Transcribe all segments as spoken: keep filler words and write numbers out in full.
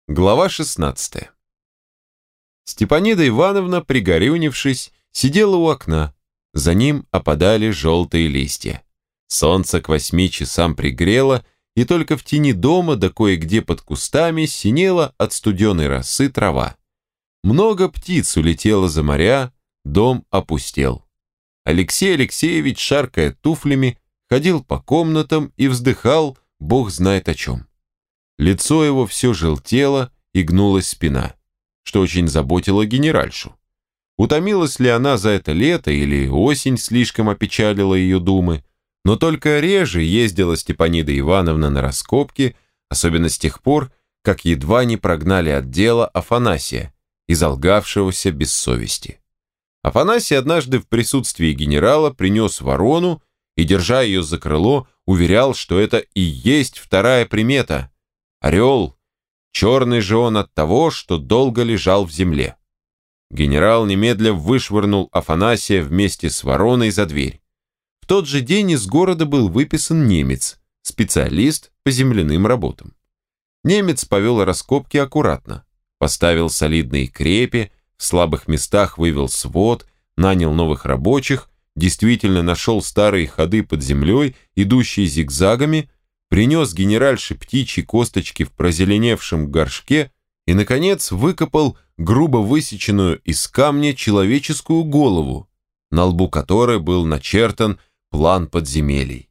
Глава шестнадцатая. Степанида Ивановна, пригорюнившись, сидела у окна. За ним опадали желтые листья. Солнце к восьми часам пригрело, и только в тени дома да кое-где под кустами синела от студеной росы трава. Много птиц улетело за моря, дом опустел. Алексей Алексеевич, шаркая туфлями, ходил по комнатам и вздыхал, бог знает о чем. Лицо его все желтело и гнулась спина, что очень заботило генеральшу. Утомилась ли она за это лето или осень слишком опечалила ее думы, но только реже ездила Степанида Ивановна на раскопки, особенно с тех пор, как едва не прогнали от дела Афанасия, изолгавшегося без совести. Афанасий однажды в присутствии генерала принес ворону и, держа ее за крыло, уверял, что это и есть вторая примета. Орел, черный же он от того, что долго лежал в земле. Генерал немедля вышвырнул Афанасия вместе с вороной за дверь. В тот же день из города был выписан немец, специалист по земляным работам. Немец повел раскопки аккуратно, поставил солидные крепи, в слабых местах вывел свод, нанял новых рабочих, действительно нашел старые ходы под землей, идущие зигзагами, принес генеральше птичьи косточки в прозеленевшем горшке и, наконец, выкопал грубо высеченную из камня человеческую голову, на лбу которой был начертан план подземелий.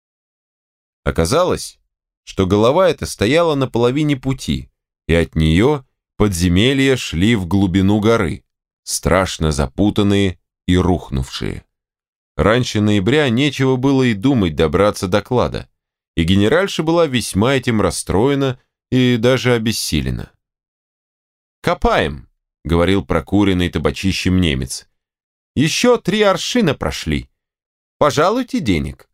Оказалось, что голова эта стояла на половине пути, и от нее подземелья шли в глубину горы, страшно запутанные и рухнувшие. Раньше ноября нечего было и думать добраться до клада, и генеральша была весьма этим расстроена и даже обессилена. «Копаем», — говорил прокуренный табачищем немец. «Еще три аршина прошли. Пожалуйте денег».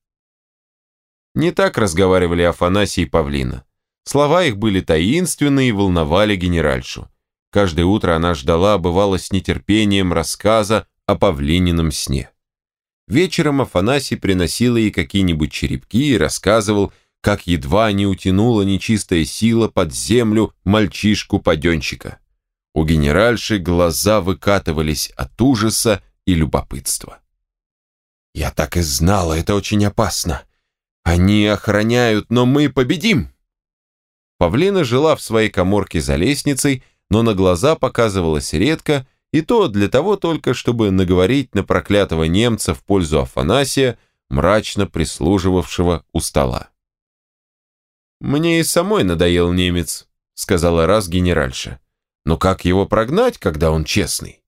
Не так разговаривали Афанасий и Павлина. Слова их были таинственны и волновали генеральшу. Каждое утро она ждала, бывало, с нетерпением рассказа о Павлинином сне. Вечером Афанасий приносил ей какие-нибудь черепки и рассказывал, как едва не утянула нечистая сила под землю мальчишку-паденщика. У генеральши глаза выкатывались от ужаса и любопытства. «Я так и знала, это очень опасно. Они охраняют, но мы победим!» Павлина жила в своей каморке за лестницей, но на глаза показывалась редко, и то для того только, чтобы наговорить на проклятого немца в пользу Афанасия, мрачно прислуживавшего у стола. «Мне и самой надоел немец», — сказала раз генеральша. «Но как его прогнать, когда он честный?»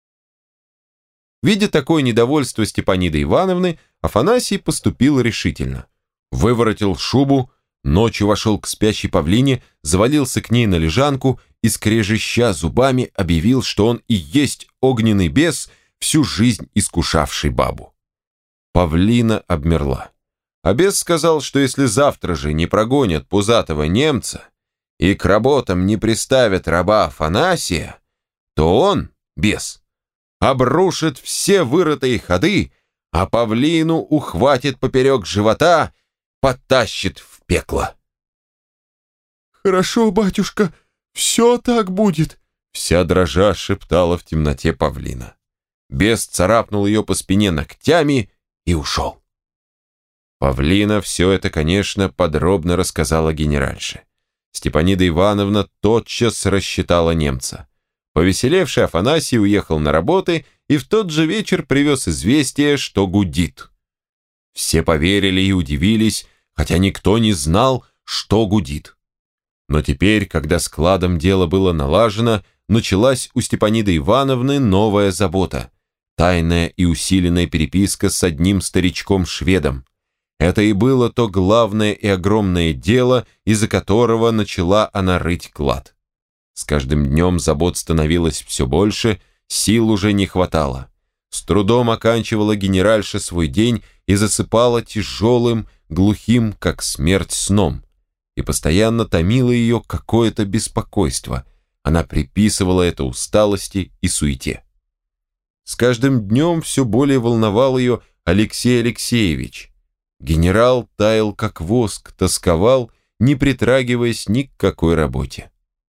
Видя такое недовольство Степаниды Ивановны, Афанасий поступил решительно. Выворотил шубу, ночью вошел к спящей Павлине, завалился к ней на лежанку и, скрежеща зубами, объявил, что он и есть огненный бес, всю жизнь искушавший бабу. Павлина обмерла. А бес сказал, что если завтра же не прогонят пузатого немца и к работам не приставят раба Афанасия, то он, бес, обрушит все вырытые ходы, а Павлину ухватит поперек живота, потащит в пекло. «Хорошо, батюшка, все так будет», — вся дрожа шептала в темноте Павлина. Бес царапнул ее по спине ногтями и ушел. Павлина все это, конечно, подробно рассказала генеральше. Степанида Ивановна тотчас рассчитала немца. Повеселевший Афанасий уехал на работы и в тот же вечер привез известие, что гудит. Все поверили и удивились, хотя никто не знал, что гудит. Но теперь, когда с кладом дело было налажено, началась у Степаниды Ивановны новая забота. Тайная и усиленная переписка с одним старичком-шведом. Это и было то главное и огромное дело, из-за которого начала она рыть клад. С каждым днем забот становилось все больше, сил уже не хватало. С трудом оканчивала генеральша свой день и засыпала тяжелым, глухим, как смерть, сном. И постоянно томило ее какое-то беспокойство. Она приписывала это усталости и суете. С каждым днем все более волновал ее Алексей Алексеевич. Генерал таял как воск, тосковал, не притрагиваясь ни к какой работе.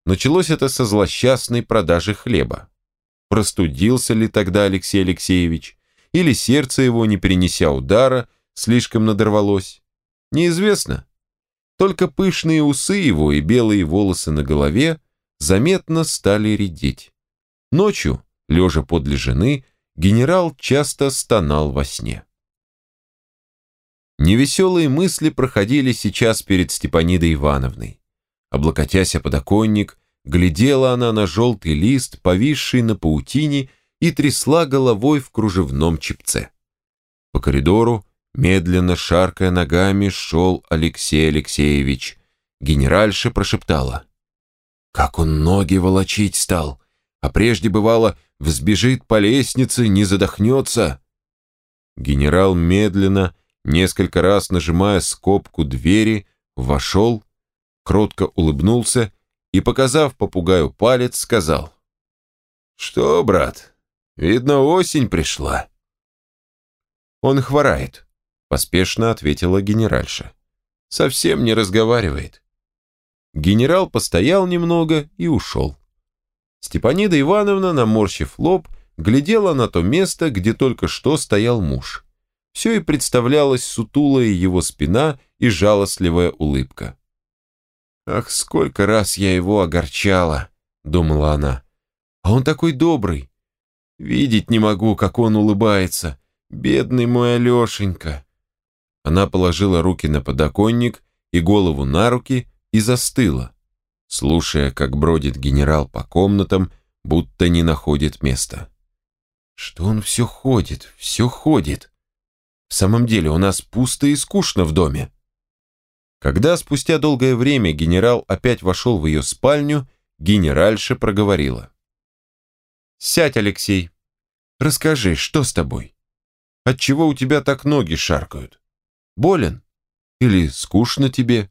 Началось это со злосчастной продажи хлеба. Простудился ли тогда Алексей Алексеевич, или сердце его, не перенеся удара, слишком надорвалось? Неизвестно. Только пышные усы его и белые волосы на голове заметно стали редеть. Ночью, лежа подле жены, генерал часто стонал во сне. Невеселые мысли проходили сейчас перед Степанидой Ивановной. Облокотясь о подоконник, глядела она на желтый лист, повисший на паутине, и трясла головой в кружевном чепце. По коридору, медленно шаркая ногами, шел Алексей Алексеевич. Генеральша прошептала: «Как он ноги волочить стал, а прежде, бывало, взбежит по лестнице, не задохнется». Генерал медленно, несколько раз нажимая скобку двери, вошел, кротко улыбнулся и, показав попугаю палец, сказал: «Что, брат, видно, осень пришла». «Он хворает», — поспешно ответила генеральша. «Совсем не разговаривает». Генерал постоял немного и ушел. Степанида Ивановна, наморщив лоб, глядела на то место, где только что стоял муж. Все и представлялась сутулая его спина и жалостливая улыбка. «Ах, сколько раз я его огорчала», — думала она. «А он такой добрый. Видеть не могу, как он улыбается. Бедный мой Алешенька». Она положила руки на подоконник и голову на руки и застыла, слушая, как бродит генерал по комнатам, будто не находит места. «Что он все ходит, все ходит? В самом деле у нас пусто и скучно в доме». Когда спустя долгое время генерал опять вошел в ее спальню, генеральша проговорила: «Сядь, Алексей, расскажи, что с тобой? Отчего у тебя так ноги шаркают? Болен? Или скучно тебе?»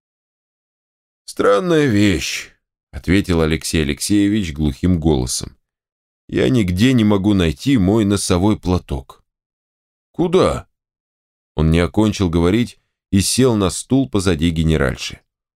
«Странная вещь», — ответил Алексей Алексеевич глухим голосом. «Я нигде не могу найти мой носовой платок». «Куда?» Он не окончил говорить и сел на стул позади генеральши.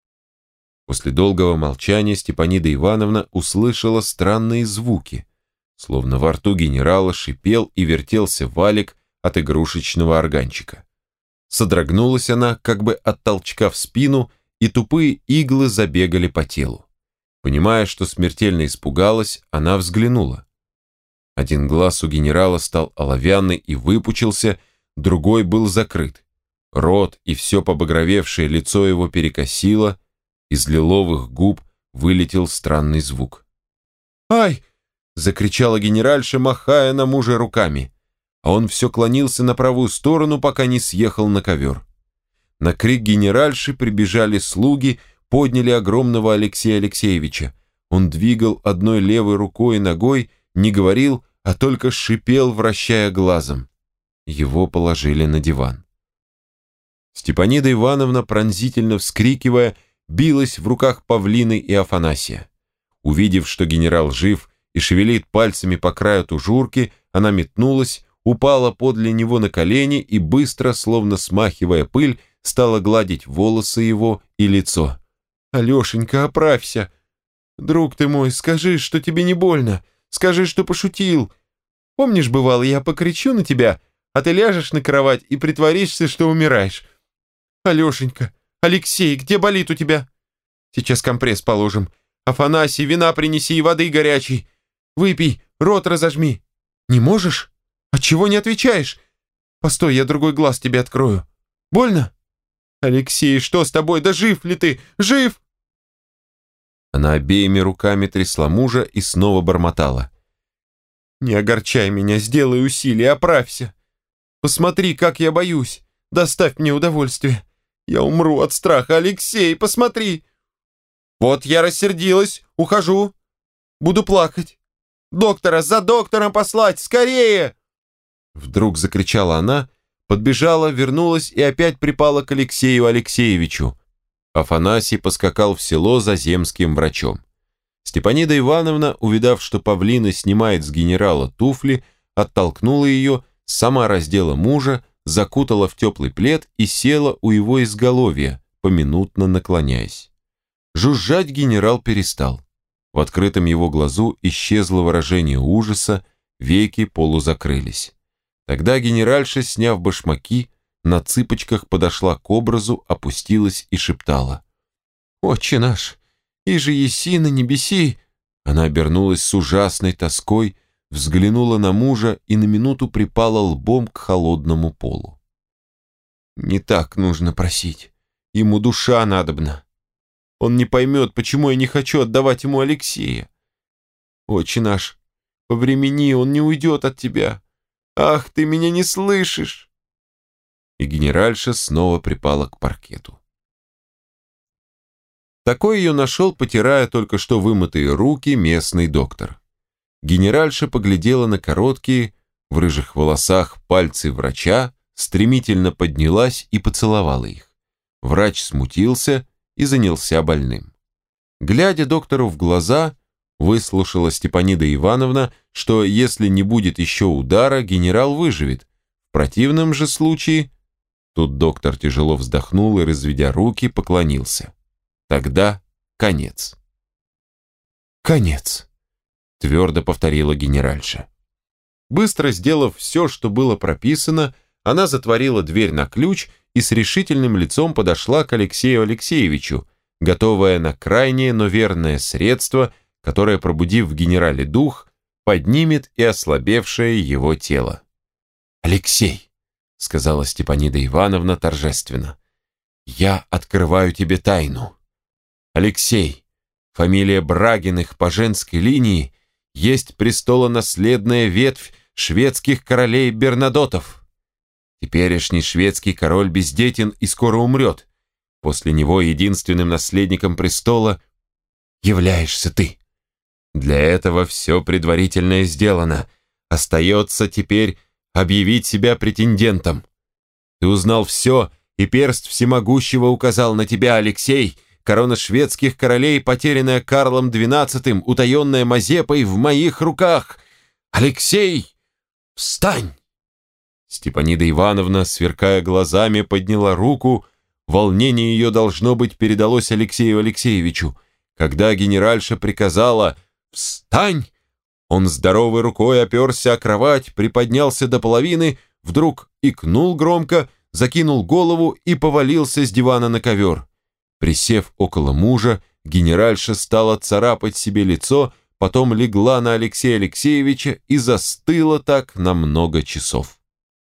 После долгого молчания Степанида Ивановна услышала странные звуки, словно во рту генерала шипел и вертелся валик от игрушечного органчика. Содрогнулась она, как бы от толчка в спину, и тупые иглы забегали по телу. Понимая, что смертельно испугалась, она взглянула. Один глаз у генерала стал оловянный и выпучился, другой был закрыт. Рот и все побагровевшее лицо его перекосило, из лиловых губ вылетел странный звук. «Ай!» — закричала генеральша, махая на мужа руками, а он все клонился на правую сторону, пока не съехал на ковер. На крик генеральши прибежали слуги, подняли огромного Алексея Алексеевича. Он двигал одной левой рукой и ногой, не говорил, а только шипел, вращая глазом. Его положили на диван. Степанида Ивановна, пронзительно вскрикивая, билась в руках Павлины и Афанасия. Увидев, что генерал жив и шевелит пальцами по краю тужурки, она метнулась, упала подле него на колени и быстро, словно смахивая пыль, стала гладить волосы его и лицо. «Алешенька, оправься! Друг ты мой, скажи, что тебе не больно, скажи, что пошутил. Помнишь, бывало, я покричу на тебя, а ты ляжешь на кровать и притворишься, что умираешь. Алешенька, Алексей, где болит у тебя? Сейчас компресс положим. Афанасий, вина принеси и воды горячей. Выпей, рот разожми. Не можешь? Отчего не отвечаешь? Постой, я другой глаз тебе открою. Больно? Алексей, что с тобой? Да жив ли ты? Жив?» Она обеими руками трясла мужа и снова бормотала: «Не огорчай меня, сделай усилие, оправься. Посмотри, как я боюсь. Доставь мне удовольствие. Я умру от страха. Алексей, посмотри. Вот я рассердилась, ухожу. Буду плакать. Доктора, за доктором послать, скорее!» Вдруг закричала она, подбежала, вернулась и опять припала к Алексею Алексеевичу. Афанасий поскакал в село за земским врачом. Степанида Ивановна, увидав, что Павлина снимает с генерала туфли, оттолкнула ее, сама раздела мужа, закутала в теплый плед и села у его изголовья, поминутно наклоняясь. Жужжать генерал перестал. В открытом его глазу исчезло выражение ужаса, веки полузакрылись. Тогда генеральша, сняв башмаки, на цыпочках подошла к образу, опустилась и шептала: «Отче наш, иже еси на небеси!» Она обернулась с ужасной тоской, взглянула на мужа и на минуту припала лбом к холодному полу. «Не так нужно просить. Ему душа надобна. Он не поймет, почему я не хочу отдавать ему Алексея. Отче наш, повремени, он не уйдет от тебя. Ах, ты меня не слышишь!» И генеральша снова припала к паркету. Такой ее нашел, потирая только что вымытые руки, местный доктор. Генеральша поглядела на короткие, в рыжих волосах пальцы врача, стремительно поднялась и поцеловала их. Врач смутился и занялся больным. Глядя доктору в глаза, выслушала Степанида Ивановна, что если не будет еще удара, генерал выживет. В противном же случае... Тут доктор тяжело вздохнул и, разведя руки, поклонился. Тогда конец. «Конец», — твердо повторила генеральша. Быстро сделав все, что было прописано, она затворила дверь на ключ и с решительным лицом подошла к Алексею Алексеевичу, готовая на крайнее, но верное средство, которое, пробудив в генерале дух, поднимет и ослабевшее его тело. «Алексей», — сказала Степанида Ивановна торжественно, — «я открываю тебе тайну. Алексей, фамилия Брагиных по женской линии, есть престолонаследная ветвь шведских королей Бернадотов. Теперешний шведский король бездетен и скоро умрет. После него единственным наследником престола являешься ты. Для этого все предварительное сделано. Остается теперь объявить себя претендентом. Ты узнал все, и перст всемогущего указал на тебя, Алексей, корона шведских королей, потерянная Карлом двенадцатым, утаенная Мазепой, в моих руках. Алексей, встань!» Степанида Ивановна, сверкая глазами, подняла руку. Волнение ее, должно быть, передалось Алексею Алексеевичу. Когда генеральша приказала «Встань!», он здоровой рукой оперся о кровать, приподнялся до половины, вдруг икнул громко, закинул голову и повалился с дивана на ковер. Присев около мужа, генеральша стала царапать себе лицо, потом легла на Алексея Алексеевича и застыла так на много часов.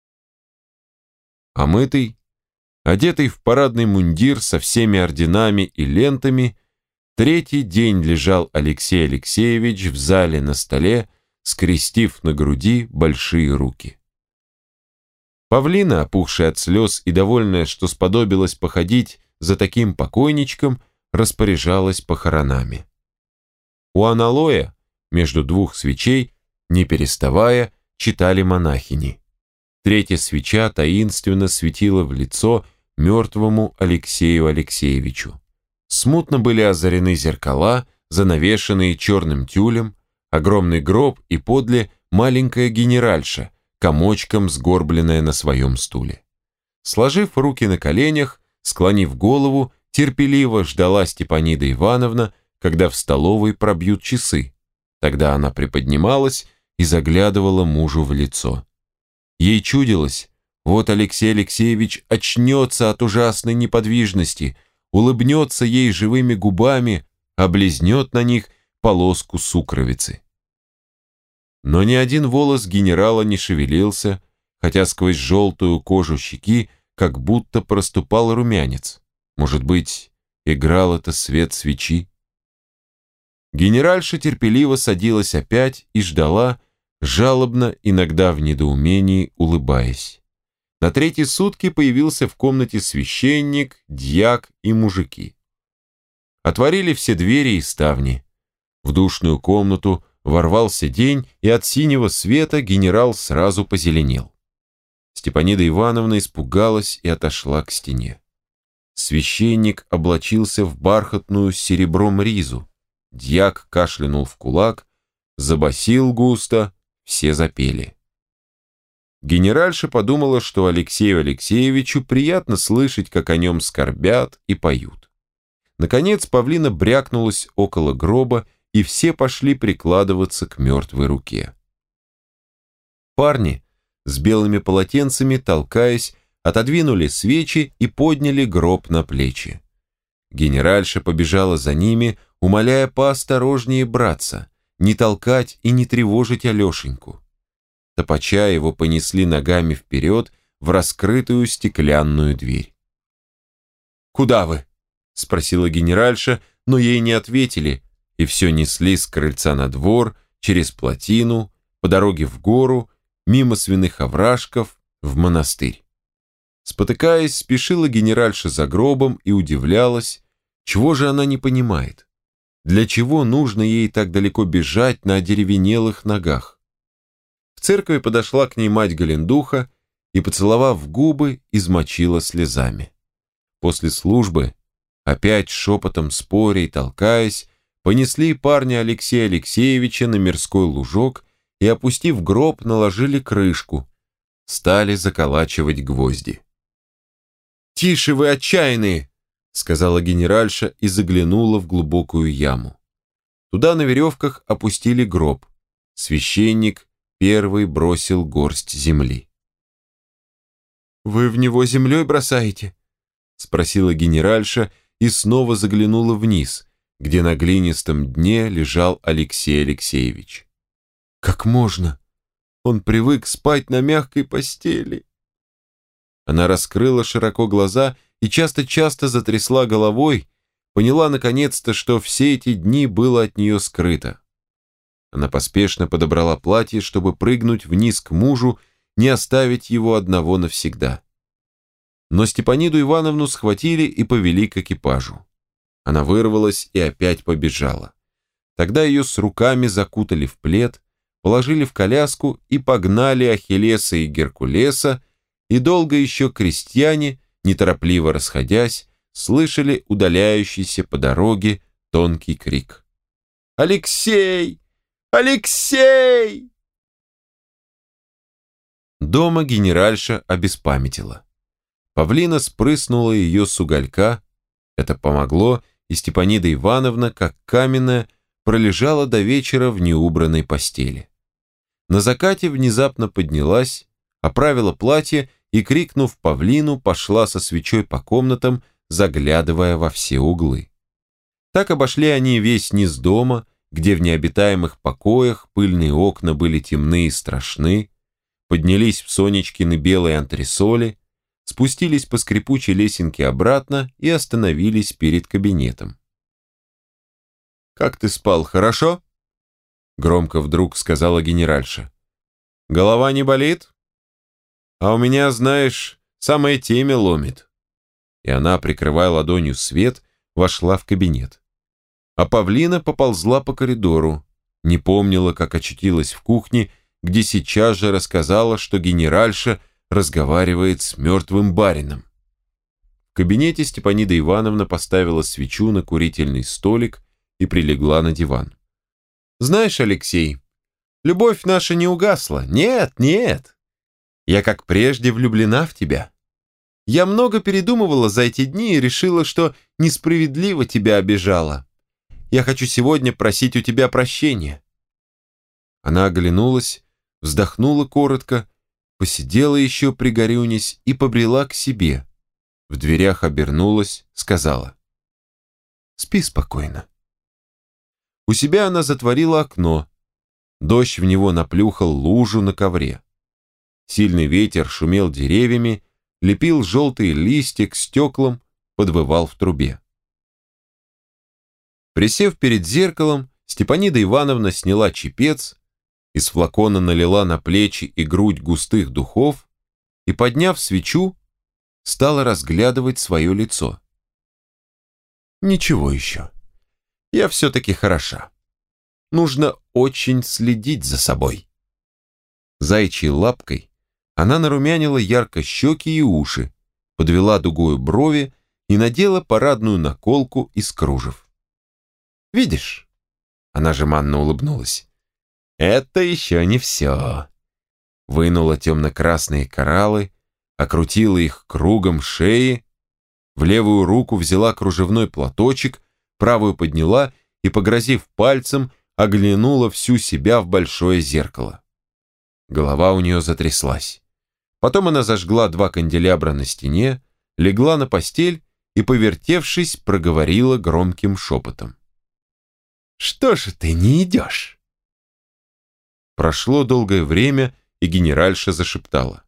Омытый, одетый в парадный мундир со всеми орденами и лентами, третий день лежал Алексей Алексеевич в зале на столе, скрестив на груди большие руки. Павлина, опухшая от слез и довольная, что сподобилась походить за таким покойничком, распоряжалась похоронами. У аналоя, между двух свечей, не переставая, читали монахини. Третья свеча таинственно светила в лицо мертвому Алексею Алексеевичу. Смутно были озарены зеркала, занавешенные черным тюлем, огромный гроб и подле маленькая генеральша, комочком сгорбленная на своем стуле. Сложив руки на коленях, склонив голову, терпеливо ждала Степанида Ивановна, когда в столовой пробьют часы. Тогда она приподнималась и заглядывала мужу в лицо. Ей чудилось, вот Алексей Алексеевич очнется от ужасной неподвижности, улыбнется ей живыми губами, облизнет на них полоску сукровицы. Но ни один волос генерала не шевелился, хотя сквозь желтую кожу щеки как будто проступал румянец. Может быть, играл это свет свечи? Генеральша терпеливо садилась опять и ждала, жалобно, иногда в недоумении улыбаясь. На третьи сутки появился в комнате священник, дьяк и мужики. Отворили все двери и ставни. В душную комнату ворвался день, и от синего света генерал сразу позеленел. Степанида Ивановна испугалась и отошла к стене. Священник облачился в бархатную с серебром ризу. Дьяк кашлянул в кулак, забасил густо, все запели. Генеральша подумала, что Алексею Алексеевичу приятно слышать, как о нем скорбят и поют. Наконец павлина брякнулась около гроба, и все пошли прикладываться к мертвой руке. Парни с белыми полотенцами, толкаясь, отодвинули свечи и подняли гроб на плечи. Генеральша побежала за ними, умоляя поосторожнее браться, не толкать и не тревожить Алешеньку. Топача его понесли ногами вперед в раскрытую стеклянную дверь. «Куда вы?» — спросила генеральша, но ей не ответили, и все несли с крыльца на двор, через плотину, по дороге в гору, мимо свиных овражков, в монастырь. Спотыкаясь, спешила генеральша за гробом и удивлялась, чего же она не понимает. Для чего нужно ей так далеко бежать на одеревенелых ногах? В церкви подошла к ней мать Голендуха и, поцеловав губы, измочила слезами. После службы, опять шепотом споря и толкаясь, понесли парня Алексея Алексеевича на мирской лужок и, опустив гроб, наложили крышку, стали заколачивать гвозди. «Тише вы, отчаянные!» — сказала генеральша и заглянула в глубокую яму. Туда на веревках опустили гроб. Священник первый бросил горсть земли. «Вы в него землей бросаете?» — спросила генеральша и снова заглянула вниз, где на глинистом дне лежал Алексей Алексеевич. «Как можно? Он привык спать на мягкой постели». Она раскрыла широко глаза и часто-часто затрясла головой, поняла наконец-то, что все эти дни было от нее скрыто. Она поспешно подобрала платье, чтобы прыгнуть вниз к мужу, не оставить его одного навсегда. Но Степаниду Ивановну схватили и повели к экипажу. Она вырвалась и опять побежала. Тогда ее с руками закутали в плед, положили в коляску и погнали Ахиллеса и Геркулеса, и долго еще крестьяне, неторопливо расходясь, слышали удаляющийся по дороге тонкий крик. «Алексей! Алексей!» Дома генеральша обеспамятила. Павлина спрыснула ее с уголька. Это помогло, и Степанида Ивановна, как каменная, пролежала до вечера в неубранной постели. На закате внезапно поднялась, оправила платье и, крикнув Павлину, пошла со свечой по комнатам, заглядывая во все углы. Так обошли они весь низ дома, где в необитаемых покоях пыльные окна были темны и страшны, поднялись в Сонечкины белые антресоли, спустились по скрипучей лесенке обратно и остановились перед кабинетом. «Как ты спал, хорошо?» Громко вдруг сказала генеральша. «Голова не болит? А у меня, знаешь, самое темя ломит». И она, прикрывая ладонью свет, вошла в кабинет. А Павлина поползла по коридору, не помнила, как очутилась в кухне, где сейчас же рассказала, что генеральша разговаривает с мертвым барином. В кабинете Степанида Ивановна поставила свечу на курительный столик и прилегла на диван. «Знаешь, Алексей, любовь наша не угасла. Нет, нет. Я как прежде влюблена в тебя. Я много передумывала за эти дни и решила, что несправедливо тебя обижала. Я хочу сегодня просить у тебя прощения». Она оглянулась, вздохнула коротко, посидела еще пригорюнясь и побрела к себе. В дверях обернулась, сказала: «Спи спокойно». У себя она затворила окно. Дождь в него наплюхал лужу на ковре. Сильный ветер шумел деревьями, лепил желтые листья к стеклам, подвывал в трубе. Присев перед зеркалом, Степанида Ивановна сняла чепец, из флакона налила на плечи и грудь густых духов и, подняв свечу, стала разглядывать свое лицо. «Ничего еще. Я все-таки хороша. Нужно очень следить за собой». Заячьей лапкой она нарумянила ярко щеки и уши, подвела дугою брови и надела парадную наколку из кружев. «Видишь?» Она жеманно улыбнулась. «Это еще не все». Вынула темно-красные кораллы, окрутила их кругом шеи. В левую руку взяла кружевной платочек, правую подняла и, погрозив пальцем, оглянула всю себя в большое зеркало. Голова у нее затряслась. Потом она зажгла два канделябра на стене, легла на постель и, повертевшись, проговорила громким шепотом. «Что же ты не идешь?» Прошло долгое время, и генеральша зашептала.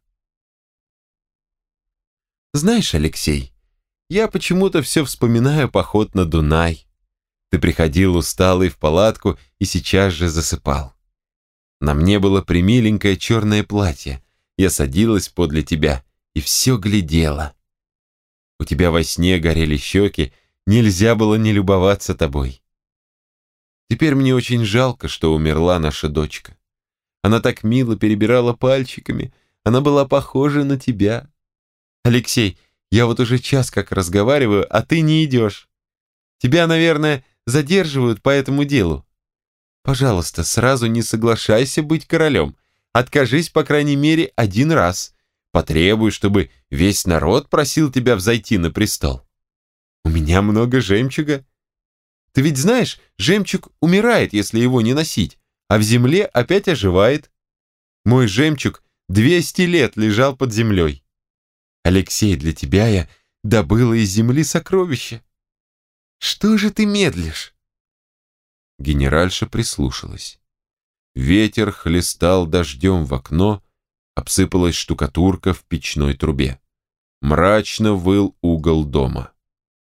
«Знаешь, Алексей, я почему-то все вспоминаю поход на Дунай. Ты приходил усталый в палатку и сейчас же засыпал. На мне было примиленькое черное платье. Я садилась подле тебя и все глядела. У тебя во сне горели щеки, нельзя было не любоваться тобой. Теперь мне очень жалко, что умерла наша дочка. Она так мило перебирала пальчиками, она была похожа на тебя. Алексей, я вот уже час как разговариваю, а ты не идешь. Тебя, наверное, задерживают по этому делу. Пожалуйста, сразу не соглашайся быть королем. Откажись, по крайней мере, один раз. Потребуй, чтобы весь народ просил тебя взойти на престол. У меня много жемчуга. Ты ведь знаешь, жемчуг умирает, если его не носить, а в земле опять оживает. Мой жемчуг двести лет лежал под землей. Алексей, для тебя я добыла из земли сокровища. Что же ты медлишь?» Генеральша прислушалась. Ветер хлестал дождем в окно, обсыпалась штукатурка в печной трубе. Мрачно выл угол дома.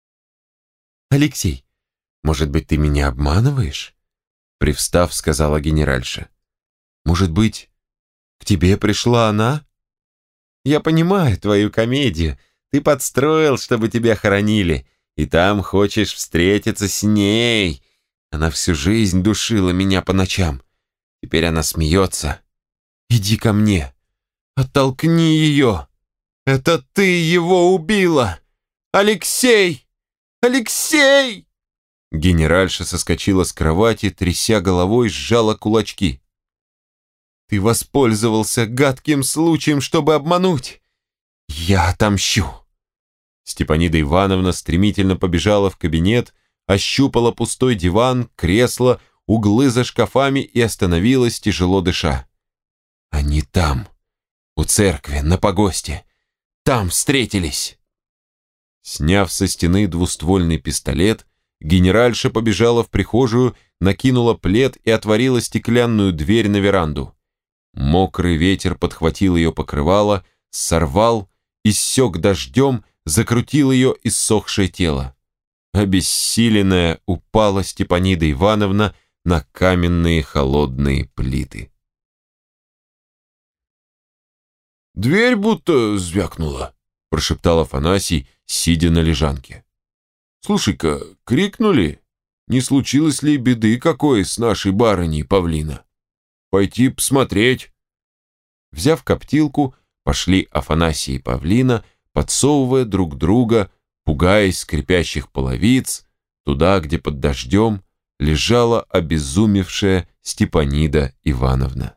«Алексей, может быть, ты меня обманываешь?» Привстав, сказала генеральша. «Может быть, к тебе пришла она? Я понимаю твою комедию. Ты подстроил, чтобы тебя хоронили, и там хочешь встретиться с ней. Она всю жизнь душила меня по ночам. Теперь она смеется. Иди ко мне. Оттолкни ее. Это ты его убила! Алексей! Алексей!» Генеральша соскочила с кровати, тряся головой, сжала кулачки. «Ты воспользовался гадким случаем, чтобы обмануть. Я отомщу!» Степанида Ивановна стремительно побежала в кабинет, ощупала пустой диван, кресло, углы за шкафами и остановилась, тяжело дыша. «Они там, у церкви, на погосте. Там встретились!» Сняв со стены двуствольный пистолет, генеральша побежала в прихожую, накинула плед и отворила стеклянную дверь на веранду. Мокрый ветер подхватил ее покрывало, сорвал, иссек дождем, закрутил ее иссохшее тело. Обессиленная упала Степанида Ивановна на каменные холодные плиты. «Дверь будто звякнула», — прошептал Афанасий, сидя на лежанке. «Слушай-ка, крикнули, не случилось ли беды какой с нашей барыней Павлина? Пойти посмотреть». Взяв коптилку, пошли Афанасий и Павлина, подсовывая друг друга, пугаясь скрипящих половиц, туда, где под дождем лежала обезумевшая Степанида Ивановна.